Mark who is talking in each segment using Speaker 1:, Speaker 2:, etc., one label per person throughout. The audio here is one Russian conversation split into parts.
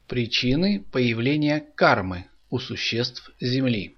Speaker 1: Причины появления кармы у существ Земли.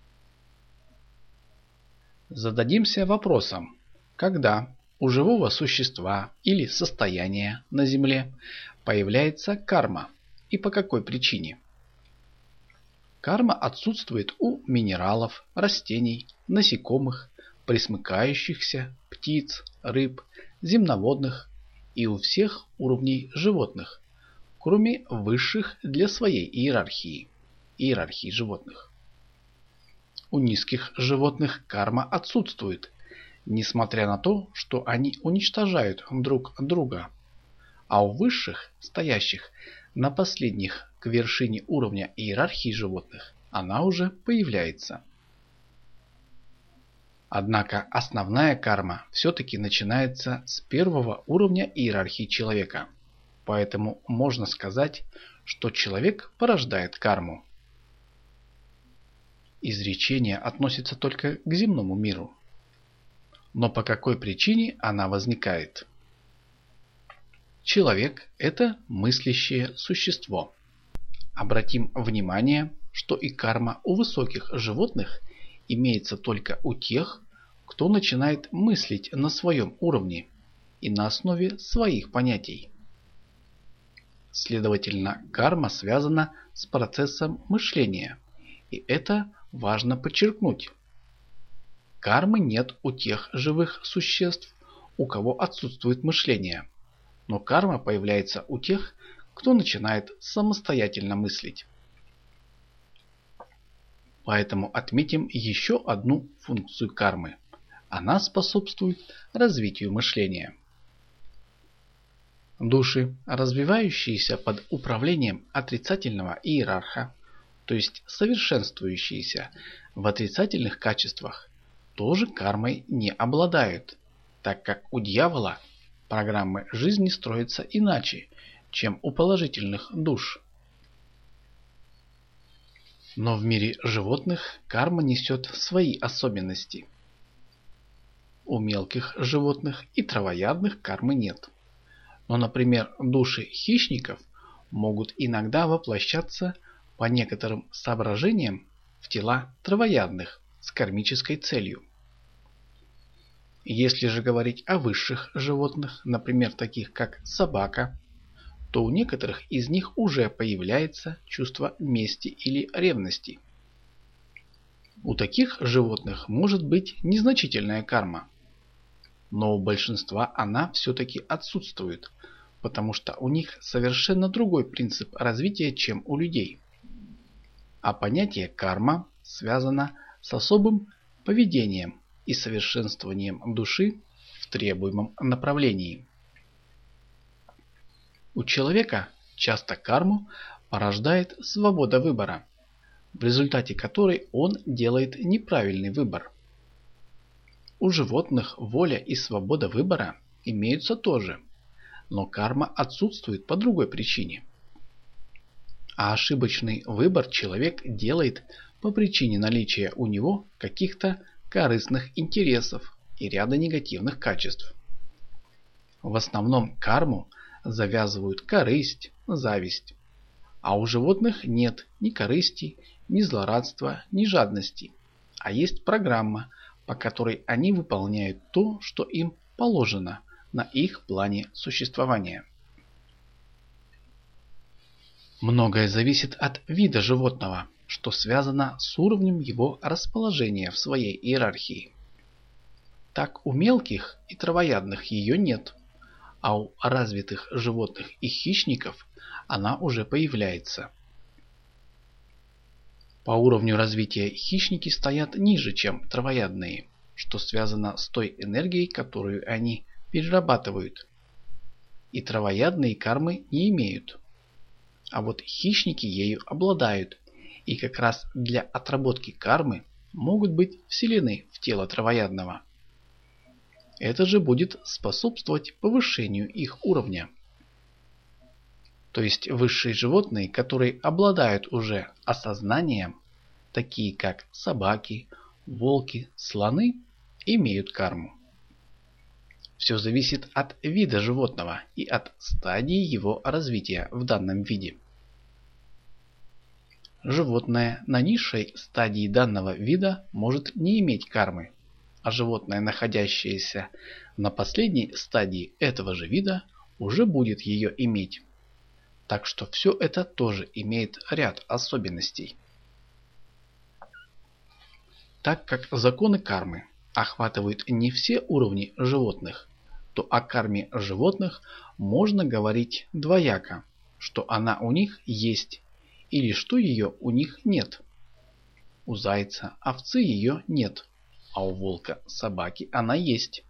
Speaker 1: Зададимся вопросом, когда у живого существа или состояния на Земле появляется карма и по какой причине. Карма отсутствует у минералов, растений, насекомых, пресмыкающихся, птиц, рыб, земноводных и у всех уровней животных, кроме высших для своей иерархии животных. У низких животных карма отсутствует, несмотря на то, что они уничтожают друг друга, а у высших, стоящих на последних к вершине уровня иерархии животных, она уже появляется. Однако основная карма все-таки начинается с первого уровня иерархии человека. Поэтому можно сказать, что человек порождает карму. Изречение относится только к земному миру. Но по какой причине она возникает? Человек – это мыслящее существо. Обратим внимание, что и карма у высоких животных имеется только у тех, кто начинает мыслить на своем уровне и на основе своих понятий. Следовательно, карма связана с процессом мышления, и это важно подчеркнуть. Кармы нет у тех живых существ, у кого отсутствует мышление, но карма появляется у тех, кто начинает самостоятельно мыслить. Поэтому отметим еще одну функцию кармы. Она способствует развитию мышления. Души, развивающиеся под управлением отрицательного иерарха, то есть совершенствующиеся в отрицательных качествах, тоже кармой не обладают, так как у дьявола программы жизни строятся иначе, чем у положительных душ. Но в мире животных карма несет свои особенности. У мелких животных и травоядных кармы нет. Но, например, души хищников могут иногда воплощаться по некоторым соображениям в тела травоядных с кармической целью. Если же говорить о высших животных, например, таких как собака, то у некоторых из них уже появляется чувство мести или ревности. У таких животных может быть незначительная карма, но у большинства она все-таки отсутствует, потому что у них совершенно другой принцип развития, чем у людей. А понятие карма связано с особым поведением и совершенствованием души в требуемом направлении. У человека часто карму порождает свобода выбора, в результате которой он делает неправильный выбор. У животных воля и свобода выбора имеются тоже, но карма отсутствует по другой причине. А ошибочный выбор человек делает по причине наличия у него каких-то корыстных интересов и ряда негативных качеств. В основном карму завязывают корысть, зависть. А у животных нет ни корысти, ни злорадства, ни жадности, а есть программа, по которой они выполняют то, что им положено на их плане существования. Многое зависит от вида животного, что связано с уровнем его расположения в своей иерархии. Так у мелких и травоядных ее нет, а у развитых животных и хищников она уже появляется. По уровню развития хищники стоят ниже, чем травоядные, что связано с той энергией, которую они перерабатывают. И травоядные кармы не имеют. А вот хищники ею обладают, и как раз для отработки кармы могут быть вселены в тело травоядного. Это же будет способствовать повышению их уровня. То есть высшие животные, которые обладают уже осознанием, такие как собаки, волки, слоны, имеют карму. Все зависит от вида животного и от стадии его развития в данном виде. Животное на низшей стадии данного вида может не иметь кармы, а животное, находящееся на последней стадии этого же вида, уже будет ее иметь. Так что все это тоже имеет ряд особенностей. Так как законы кармы охватывают не все уровни животных, то о карме животных можно говорить двояко, что она у них есть или что ее у них нет. У зайца, овцы ее нет, а у волка, собаки она есть.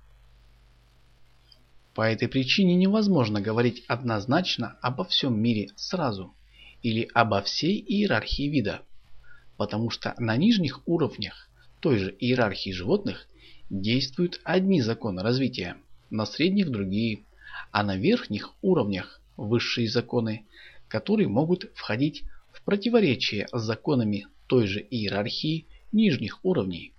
Speaker 1: По этой причине невозможно говорить однозначно обо всем мире сразу или обо всей иерархии вида, потому что на нижних уровнях той же иерархии животных действуют одни законы развития, на средних другие, а на верхних уровнях высшие законы, которые могут входить в противоречие с законами той же иерархии нижних уровней.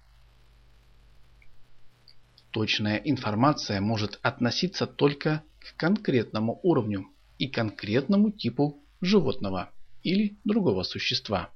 Speaker 1: Точная информация может относиться только к конкретному уровню и конкретному типу животного или другого существа.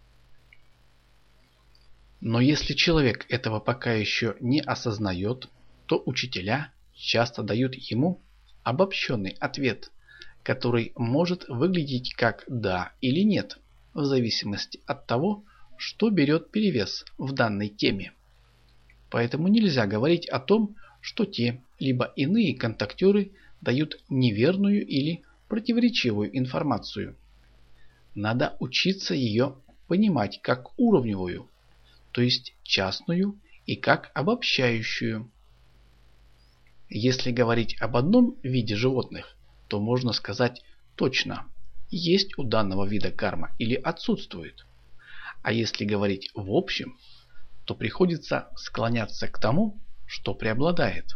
Speaker 1: Но если человек этого пока еще не осознает, то учителя часто дают ему обобщенный ответ, который может выглядеть как «да» или «нет», в зависимости от того, что берет перевес в данной теме. Поэтому нельзя говорить о том, что те либо иные контактеры дают неверную или противоречивую информацию. Надо учиться ее понимать как уровневую, то есть частную, и как обобщающую. Если говорить об одном виде животных, то можно сказать точно, есть у данного вида карма или отсутствует. А если говорить в общем, то приходится склоняться к тому, что преобладает.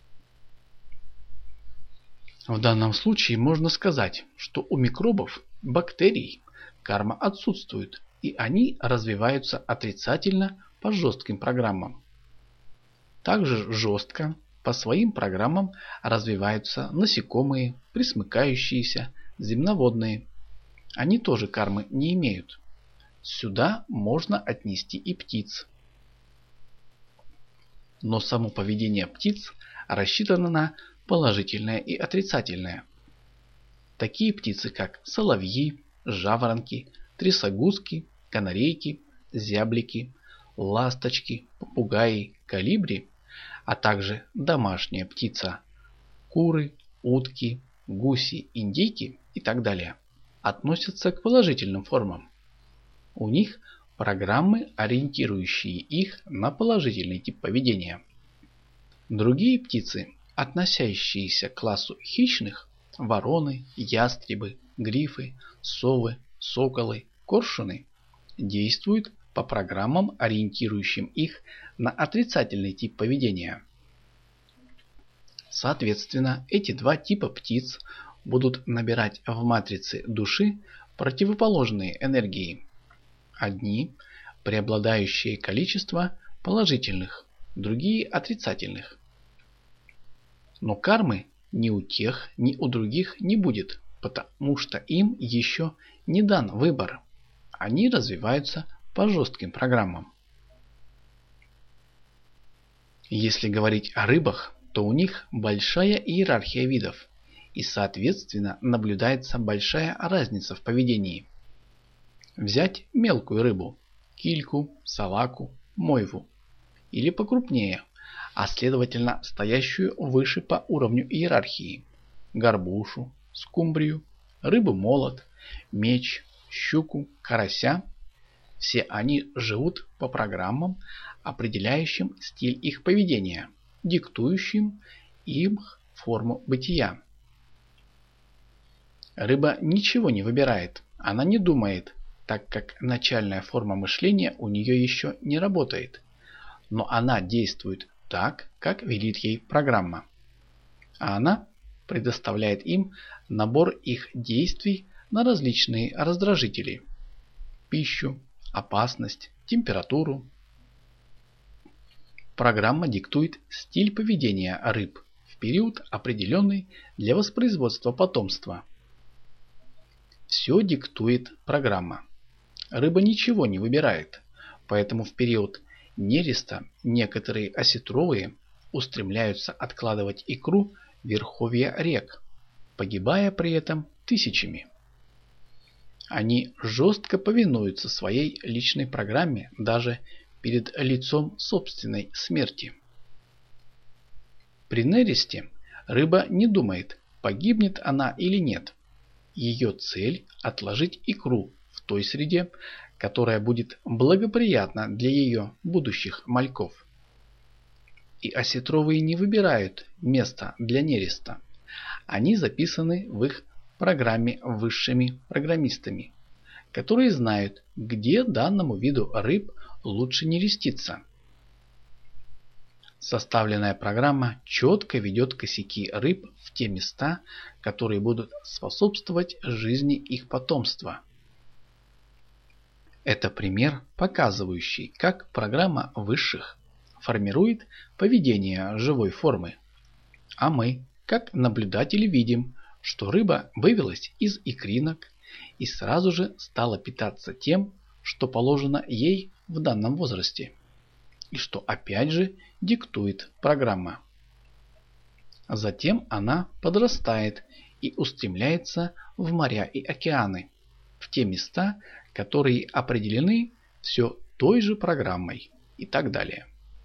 Speaker 1: В данном случае можно сказать, что у микробов, бактерий, карма отсутствует, и они развиваются отрицательно по жестким программам. Также жестко по своим программам развиваются насекомые, пресмыкающиеся, земноводные. Они тоже кармы не имеют. Сюда можно отнести и птиц. Но само поведение птиц рассчитано на положительное и отрицательное. Такие птицы, как соловьи, жаворонки, трясогузки, канарейки, зяблики, ласточки, попугаи, колибри, а также домашняя птица, куры, утки, гуси, индейки и так далее, относятся к положительным формам. У них программы, ориентирующие их на положительный тип поведения. Другие птицы, относящиеся к классу хищных, вороны, ястребы, грифы, совы, соколы, коршуны, действуют по программам, ориентирующим их на отрицательный тип поведения. Соответственно, эти два типа птиц будут набирать в матрице души противоположные энергии. Одни – преобладающее количество положительных, другие – отрицательных. Но кармы ни у тех, ни у других не будет, потому что им еще не дан выбор. Они развиваются по жестким программам. Если говорить о рыбах, то у них большая иерархия видов, и соответственно наблюдается большая разница в поведении. Взять мелкую рыбу – кильку, салаку, мойву, или покрупнее, а следовательно стоящую выше по уровню иерархии – горбушу, скумбрию, рыбу-молот, меч, щуку, карася. Все они живут по программам, определяющим стиль их поведения, диктующим им форму бытия. Рыба ничего не выбирает, она не думает, так как начальная форма мышления у нее еще не работает, но она действует так, как велит ей программа. А она предоставляет им набор их действий на различные раздражители – пищу, опасность, температуру. Программа диктует стиль поведения рыб в период, определенный для воспроизводства потомства. Все диктует программа. Рыба ничего не выбирает, поэтому в период нереста некоторые осетровые устремляются откладывать икру в верховья рек, погибая при этом тысячами. Они жестко повинуются своей личной программе даже перед лицом собственной смерти. При нересте рыба не думает, погибнет она или нет. Ее цель – отложить икру в той среде, которая будет благоприятна для ее будущих мальков. И осетровые не выбирают место для нереста. Они записаны в их программе высшими программистами, которые знают, где данному виду рыб лучше нереститься. Составленная программа четко ведет косяки рыб в те места, которые будут способствовать жизни их потомства. Это пример, показывающий, как программа высших формирует поведение живой формы. А мы, как наблюдатели, видим, что рыба вывелась из икринок и сразу же стала питаться тем, что положено ей в данном возрасте, и что опять же диктует программа. Затем она подрастает и устремляется в моря и океаны, в те места, которые определены все той же программой и так далее.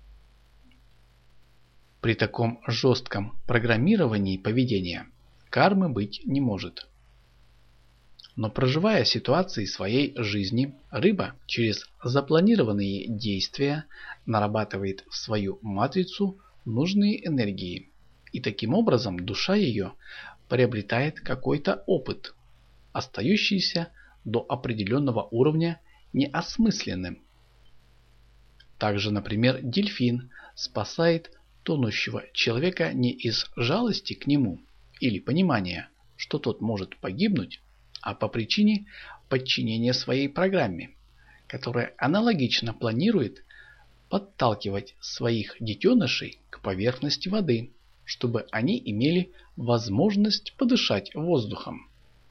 Speaker 1: При таком жестком программировании поведения кармы быть не может. Но проживая ситуации своей жизни, рыба через запланированные действия нарабатывает в свою матрицу нужные энергии, и таким образом душа ее приобретает какой-то опыт, остающийся до определенного уровня неосмысленным. Также, например, дельфин спасает тонущего человека не из жалости к нему или понимания, что тот может погибнуть, а по причине подчинения своей программе, которая аналогично планирует подталкивать своих детенышей к поверхности воды, чтобы они имели возможность подышать воздухом.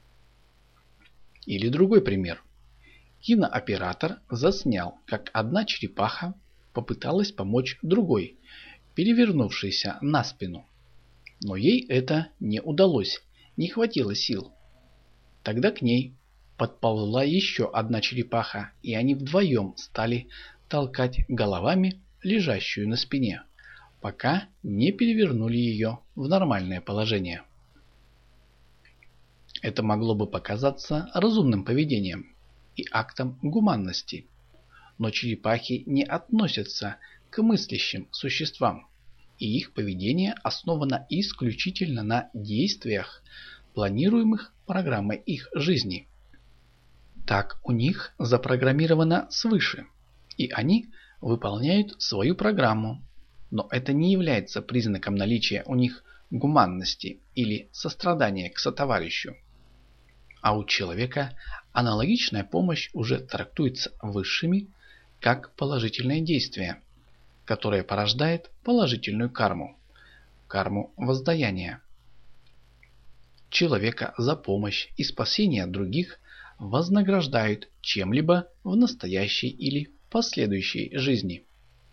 Speaker 1: Или другой пример. Кинооператор заснял, как одна черепаха попыталась помочь другой, перевернувшейся на спину. Но ей это не удалось, не хватило сил. Тогда к ней подползла еще одна черепаха, и они вдвоем стали толкать головами лежащую на спине, пока не перевернули ее в нормальное положение. Это могло бы показаться разумным поведением и актом гуманности, но черепахи не относятся к мыслящим существам, и их поведение основано исключительно на действиях, планируемых программой их жизни. Так у них запрограммировано свыше, и они выполняют свою программу, но это не является признаком наличия у них гуманности или сострадания к сотоварищу. А у человека аналогичная помощь уже трактуется высшими как положительное действие, которое порождает положительную карму, карму воздаяния. Человека за помощь и спасение других вознаграждают чем-либо в настоящей или последующей жизни.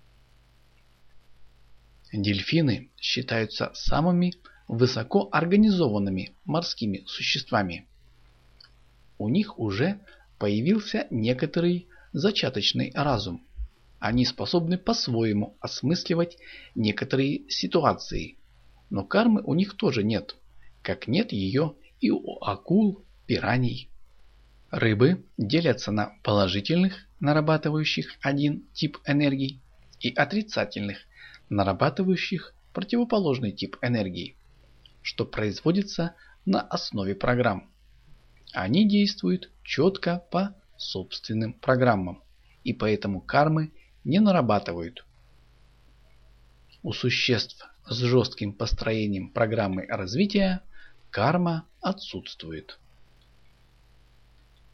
Speaker 1: Дельфины считаются самыми высокоорганизованными морскими существами. У них уже появился некоторый зачаточный разум. Они способны по-своему осмысливать некоторые ситуации, но кармы у них тоже нет, как нет ее и у акул, пираний. Рыбы делятся на положительных, нарабатывающих один тип энергии, и отрицательных, нарабатывающих противоположный тип энергии, что производится на основе программ. Они действуют четко по собственным программам, и поэтому кармы не нарабатывают. У существ с жестким построением программы развития карма отсутствует.